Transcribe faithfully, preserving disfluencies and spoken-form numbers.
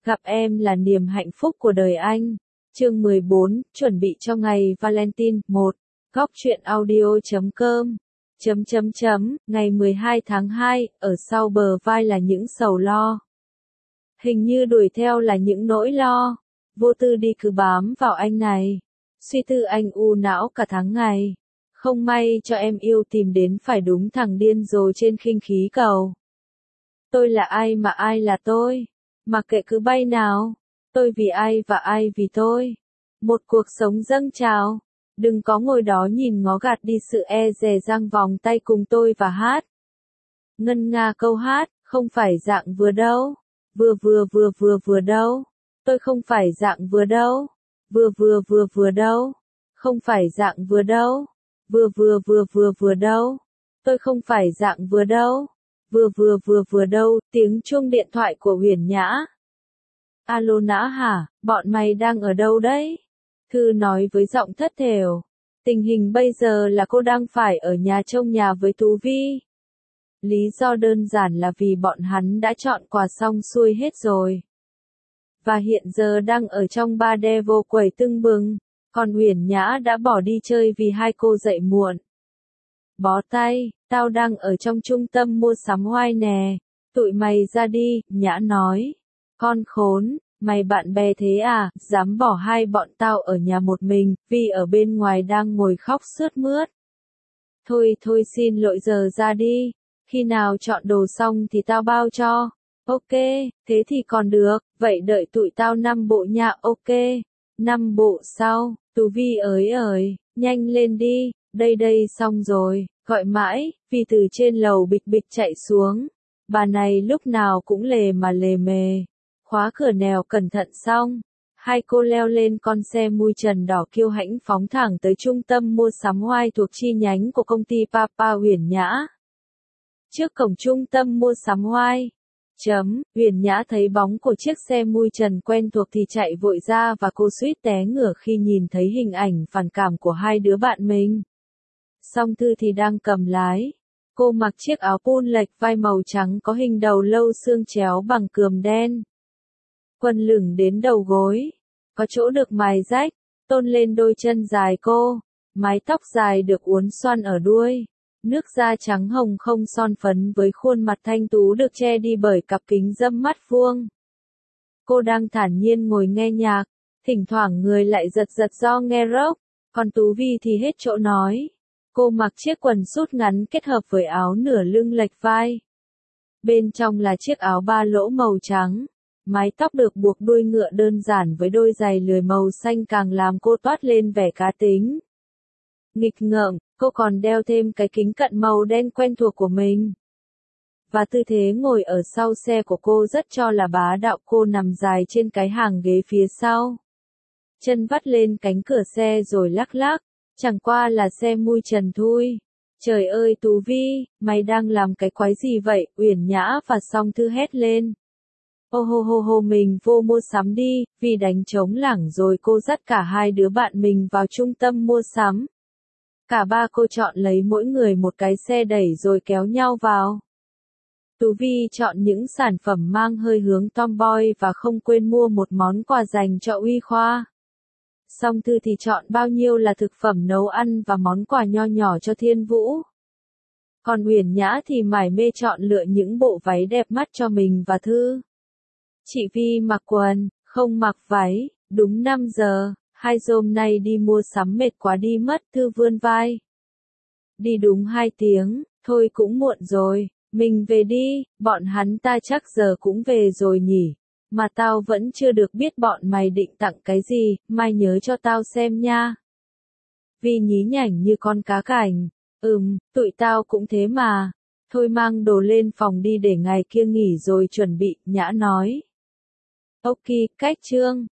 Gặp em là niềm hạnh phúc của đời anh. Chương mười bốn, chuẩn bị cho ngày Valentine. một. Góc truyện audio chấm com. Chấm chấm chấm, ngày mười hai tháng hai, ở sau bờ vai là những sầu lo. Hình như đuổi theo là những nỗi lo. Vô tư đi cứ bám vào anh này. Suy tư anh u não cả tháng ngày. Không may cho em yêu tìm đến phải đúng thằng điên rồ trên khinh khí cầu. Tôi là ai mà ai là tôi? Mặc kệ cứ bay nào. Tôi vì ai và ai vì tôi. Một cuộc sống dâng trào. Đừng có ngồi đó nhìn ngó gạt đi sự e dè giang vòng tay cùng tôi và hát. Ngân nga câu hát, không phải dạng vừa đâu. Vừa vừa vừa vừa vừa đâu. Tôi không phải dạng vừa đâu. Vừa vừa vừa vừa đâu. Không phải dạng vừa đâu. Vừa vừa vừa vừa vừa đâu. Tôi không phải dạng vừa đâu. Vừa vừa vừa vừa đâu, tiếng chuông điện thoại của Huyền Nhã. Alo Nhã hả, bọn mày đang ở đâu đấy? Thư nói với giọng thất thểu. Tình hình bây giờ là cô đang phải ở nhà trông nhà với Tú Vi. Lý do đơn giản là vì bọn hắn đã chọn quà xong xuôi hết rồi. Và hiện giờ đang ở trong ba Devil quẩy tưng bừng, còn Huyền Nhã đã bỏ đi chơi vì hai cô dậy muộn. Bó tay, tao đang ở trong trung tâm mua sắm Hoài nè, tụi mày ra đi, Nhã nói. Con khốn, mày bạn bè thế à, dám bỏ hai bọn tao ở nhà một mình, vì ở bên ngoài đang ngồi khóc sướt mướt. Thôi thôi xin lỗi giờ ra đi, khi nào chọn đồ xong thì tao bao cho. Ok, thế thì còn được, vậy đợi tụi tao năm bộ nha, ok. Năm bộ sau, Tú Vi ới ơi, nhanh lên đi, đây đây xong rồi, gọi mãi, vì từ trên lầu bịch bịch chạy xuống. Bà này lúc nào cũng lề mà lề mề. Khóa cửa nèo cẩn thận xong. Hai cô leo lên con xe mui trần đỏ kiêu hãnh phóng thẳng tới trung tâm mua sắm Hoài thuộc chi nhánh của công ty Papa Huyền Nhã. Trước cổng trung tâm mua sắm Hoài. Chấm, Huyền Nhã thấy bóng của chiếc xe mui trần quen thuộc thì chạy vội ra và cô suýt té ngửa khi nhìn thấy hình ảnh phản cảm của hai đứa bạn mình. Song Thư thì đang cầm lái. Cô mặc chiếc áo pun lệch vai màu trắng có hình đầu lâu xương chéo bằng cườm đen. Quần lửng đến đầu gối. Có chỗ được mài rách, tôn lên đôi chân dài cô. Mái tóc dài được uốn xoăn ở đuôi. Nước da trắng hồng không son phấn với khuôn mặt thanh tú được che đi bởi cặp kính râm mắt vuông. Cô đang thản nhiên ngồi nghe nhạc, thỉnh thoảng người lại giật giật do nghe rock, còn Tú Vi thì hết chỗ nói. Cô mặc chiếc quần sút ngắn kết hợp với áo nửa lưng lệch vai. Bên trong là chiếc áo ba lỗ màu trắng. Mái tóc được buộc đuôi ngựa đơn giản với đôi giày lười màu xanh càng làm cô toát lên vẻ cá tính. Nghịch ngợm, cô còn đeo thêm cái kính cận màu đen quen thuộc của mình. Và tư thế ngồi ở sau xe của cô rất cho là bá đạo. Cô nằm dài trên cái hàng ghế phía sau. Chân vắt lên cánh cửa xe rồi lắc lắc. Chẳng qua là xe mui trần thui. Trời ơi Tú Vi, mày đang làm cái quái gì vậy? Uyển Nhã và Song Thư hét lên. Ô hô hô hô mình vô mua sắm đi, vì đánh trống lảng rồi cô dắt cả hai đứa bạn mình vào trung tâm mua sắm. Cả ba cô chọn lấy mỗi người một cái xe đẩy rồi kéo nhau vào. Tú Vi chọn những sản phẩm mang hơi hướng tomboy và không quên mua một món quà dành cho Uy Khoa. Song Thư thì chọn bao nhiêu là thực phẩm nấu ăn và món quà nho nhỏ cho Thiên Vũ. Còn Huyền Nhã thì mải mê chọn lựa những bộ váy đẹp mắt cho mình và Thư. Chị Vi mặc quần, không mặc váy, đúng năm giờ, hai hôm nay đi mua sắm mệt quá đi mất, Thư vươn vai. Đi đúng hai tiếng, thôi cũng muộn rồi, mình về đi, bọn hắn ta chắc giờ cũng về rồi nhỉ. Mà tao vẫn chưa được biết bọn mày định tặng cái gì, mai nhớ cho tao xem nha. Vi nhí nhảnh như con cá cảnh. Ừm, tụi tao cũng thế mà. Thôi mang đồ lên phòng đi để ngày kia nghỉ rồi chuẩn bị, Nhã nói. Ok, cách chương.